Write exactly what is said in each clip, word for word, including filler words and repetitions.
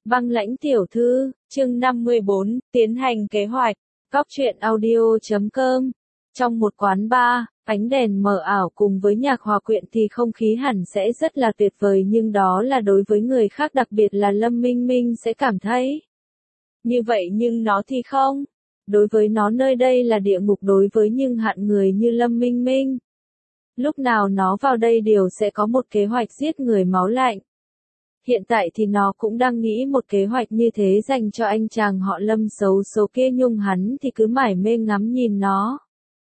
Băng lãnh tiểu thư, chương năm mươi bốn, tiến hành kế hoạch. Cóc truyện audio chấm com. Trong một quán bar, ánh đèn mờ ảo cùng với nhạc hòa quyện thì không khí hẳn sẽ rất là tuyệt vời, nhưng đó là đối với người khác, đặc biệt là Lâm Minh Minh sẽ cảm thấy như vậy, nhưng nó thì không. Đối với nó nơi đây là địa ngục, đối với nhưng hạn người như Lâm Minh Minh. Lúc nào nó vào đây đều sẽ có một kế hoạch giết người máu lạnh. Hiện tại thì nó cũng đang nghĩ một kế hoạch như thế dành cho anh chàng họ Lâm xấu số kia, nhưng hắn thì cứ mải mê ngắm nhìn nó.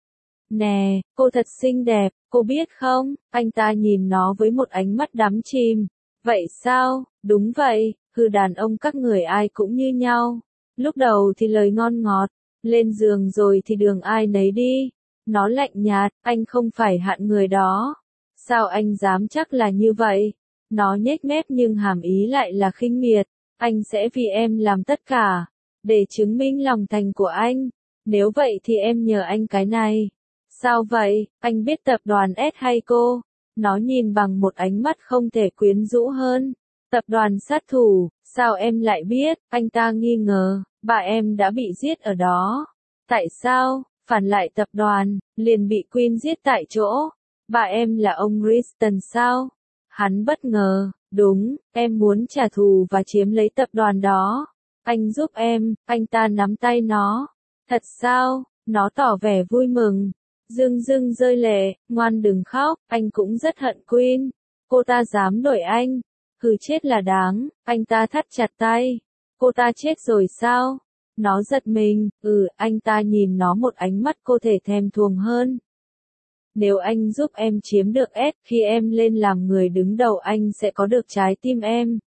Nè, cô thật xinh đẹp, cô biết không? Anh ta nhìn nó với một ánh mắt đắm chìm. Vậy sao? Đúng vậy, hừ, đàn ông các người ai cũng như nhau. Lúc đầu thì lời ngon ngọt, lên giường rồi thì đường ai nấy đi. Nó lạnh nhạt, anh không phải hạn người đó. Sao anh dám chắc là như vậy? Nó nhếch mép nhưng hàm ý lại là khinh miệt. Anh sẽ vì em làm tất cả, để chứng minh lòng thành của anh. Nếu vậy thì em nhờ anh cái này. Sao vậy, anh biết tập đoàn S hay cô? Nó nhìn bằng một ánh mắt không thể quyến rũ hơn. Tập đoàn sát thủ, sao em lại biết? Anh ta nghi ngờ, bà em đã bị giết ở đó. Tại sao? Phản lại tập đoàn, liền bị Queen giết tại chỗ. Bà em là ông Kristen sao? Hắn bất ngờ, đúng, em muốn trả thù và chiếm lấy tập đoàn đó. Anh giúp em, anh ta nắm tay nó. Thật sao? Nó tỏ vẻ vui mừng. Dưng dưng rơi lệ, ngoan đừng khóc, anh cũng rất hận Queen. Cô ta dám đuổi anh. Hừ, chết là đáng, anh ta thắt chặt tay. Cô ta chết rồi sao? Nó giật mình, ừ, anh ta nhìn nó một ánh mắt cô thể thèm thuồng hơn. Nếu anh giúp em chiếm được S, khi em lên làm người đứng đầu anh sẽ có được trái tim em.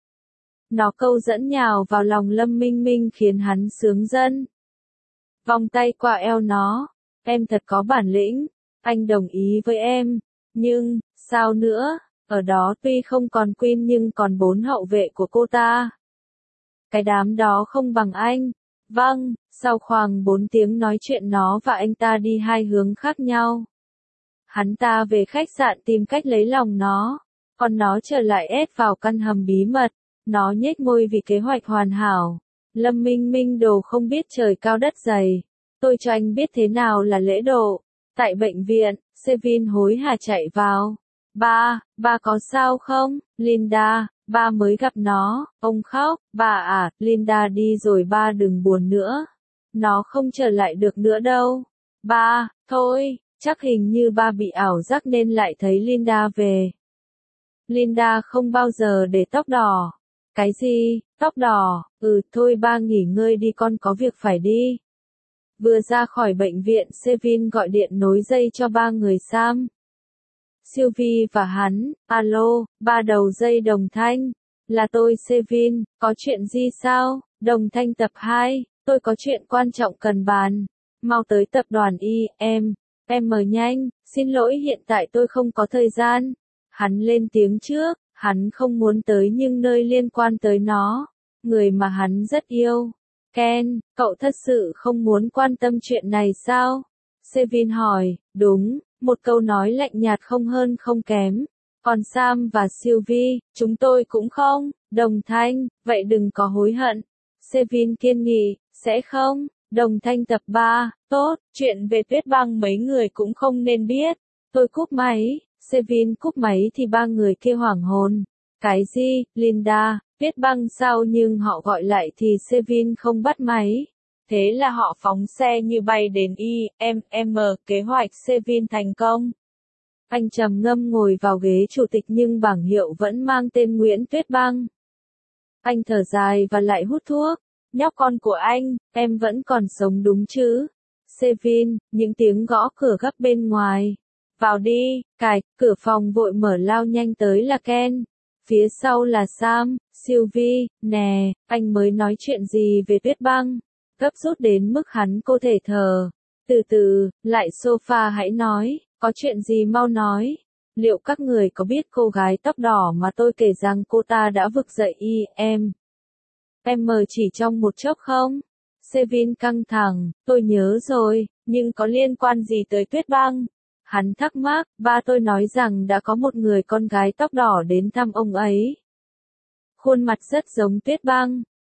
Nó câu dẫn nhào vào lòng Lâm Minh Minh khiến hắn sướng dân. Vòng tay qua eo nó. Em thật có bản lĩnh. Anh đồng ý với em. Nhưng, sao nữa? Ở đó tuy không còn Queen nhưng còn bốn hậu vệ của cô ta. Cái đám đó không bằng anh. Vâng, sau khoảng bốn tiếng nói chuyện nó và anh ta đi hai hướng khác nhau. Hắn ta về khách sạn tìm cách lấy lòng nó, còn nó trở lại ép vào căn hầm bí mật. Nó nhếch môi vì kế hoạch hoàn hảo. Lâm Minh Minh đồ không biết trời cao đất dày. Tôi cho anh biết thế nào là lễ độ. Tại bệnh viện, Sevin hối hả chạy vào. Ba, ba có sao không? Linda, ba mới gặp nó. Ông khóc. Ba à, Linda đi rồi, ba đừng buồn nữa. Nó không trở lại được nữa đâu. Ba, thôi. Chắc hình như ba bị ảo giác nên lại thấy Linda về. Linda không bao giờ để tóc đỏ. Cái gì, tóc đỏ? Ừ, thôi ba nghỉ ngơi đi, con có việc phải đi. Vừa ra khỏi bệnh viện, Sevin gọi điện nối dây cho ba người Sam, Sylvie và hắn. Alo, ba đầu dây đồng thanh. Là tôi Sevin, có chuyện gì sao? Đồng thanh tập hai, tôi có chuyện quan trọng cần bàn. Mau tới tập đoàn Y, em. Em mời nhanh, xin lỗi hiện tại tôi không có thời gian. Hắn lên tiếng trước, hắn không muốn tới nhưng nơi liên quan tới nó, người mà hắn rất yêu. Ken, cậu thật sự không muốn quan tâm chuyện này sao? Sevin hỏi, đúng, một câu nói lạnh nhạt không hơn không kém. Còn Sam và Sylvie, chúng tôi cũng không. Đồng thanh, vậy đừng có hối hận. Sevin kiên nghị, sẽ không. Đồng thanh tập ba, tốt, chuyện về Tuyết Băng mấy người cũng không nên biết. Tôi cúp máy. Sevin cúp máy thì ba người kia hoảng hồn. Cái gì, Linda, Tuyết Băng sao? Nhưng họ gọi lại thì Sevin không bắt máy. Thế là họ phóng xe như bay đến I M M, kế hoạch Sevin thành công. Anh trầm ngâm ngồi vào ghế chủ tịch nhưng bảng hiệu vẫn mang tên Nguyễn Tuyết Băng. Anh thở dài và lại hút thuốc. Nhóc con của anh, em vẫn còn sống đúng chứ? Sevin, những tiếng gõ cửa gấp bên ngoài. Vào đi, cài, cửa phòng vội mở, lao nhanh tới là Ken. Phía sau là Sam, Sylvie, nè, anh mới nói chuyện gì về Tuyết Băng? Gấp rút đến mức hắn cô thể thở. Từ từ, lại sofa hãy nói, có chuyện gì mau nói. Liệu các người có biết cô gái tóc đỏ mà tôi kể rằng cô ta đã vực dậy y em? Em mờ chỉ trong một chốc không? Sevin căng thẳng, tôi nhớ rồi, nhưng có liên quan gì tới Tuyết Băng? Hắn thắc mắc, ba tôi nói rằng đã có một người con gái tóc đỏ đến thăm ông ấy. Khuôn mặt rất giống Tuyết Băng.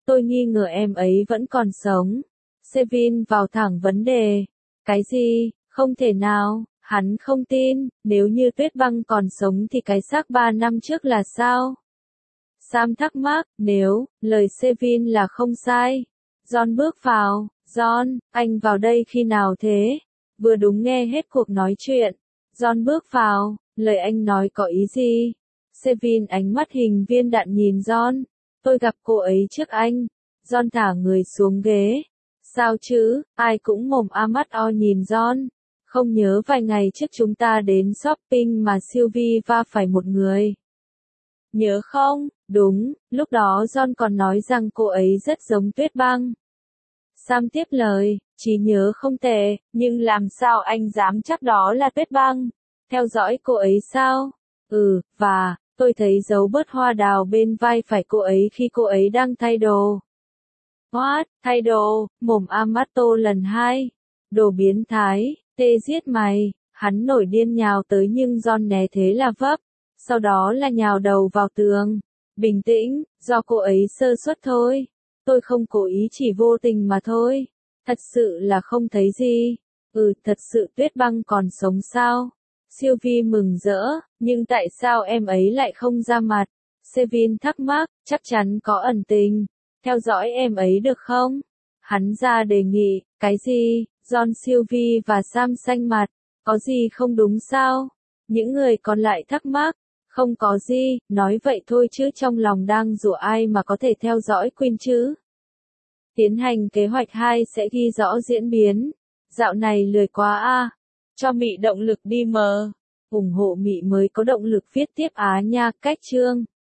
tôi nghi ngờ em ấy vẫn còn sống. Sevin vào thẳng vấn đề. Cái gì, không thể nào, hắn không tin, nếu như Tuyết Băng còn sống thì cái xác ba năm trước là sao? Sam thắc mắc, nếu, lời Sevin là không sai. John bước vào, John, anh vào đây khi nào thế? Vừa đúng nghe hết cuộc nói chuyện. John bước vào, lời anh nói có ý gì? Sevin ánh mắt hình viên đạn nhìn John. Tôi gặp cô ấy trước anh. John thả người xuống ghế. Sao chứ, ai cũng mồm a mắt o nhìn John. Không nhớ vài ngày trước chúng ta đến shopping mà Sylvie va phải một người. Nhớ không? Đúng, lúc đó John còn nói rằng cô ấy rất giống Tuyết Băng. Sam tiếp lời, trí nhớ không tệ, nhưng làm sao anh dám chắc đó là Tuyết Băng? Theo dõi cô ấy sao? Ừ, và, tôi thấy dấu bớt hoa đào bên vai phải cô ấy khi cô ấy đang thay đồ. What? Thay đồ, mồm Amato lần hai. Đồ biến thái, tê giết mày, hắn nổi điên nhào tới nhưng John né thế là vấp. Sau đó là nhào đầu vào tường. Bình tĩnh, do cô ấy sơ suất thôi. Tôi không cố ý chỉ vô tình mà thôi. Thật sự là không thấy gì. Ừ, thật sự Tuyết Băng còn sống sao? Sylvie mừng rỡ, nhưng tại sao em ấy lại không ra mặt? Sevin thắc mắc, chắc chắn có ẩn tình. Theo dõi em ấy được không? Hắn ra đề nghị, cái gì? John, Sylvie và Sam xanh mặt. Có gì không đúng sao? Những người còn lại thắc mắc. Không có gì, nói vậy thôi chứ trong lòng đang rủa ai mà có thể theo dõi Queen chứ. Tiến hành kế hoạch hai sẽ ghi rõ diễn biến. Dạo này lười quá a. Cho Mị động lực đi mờ. ủng hộ Mị mới có động lực viết tiếp á nha. Cách chương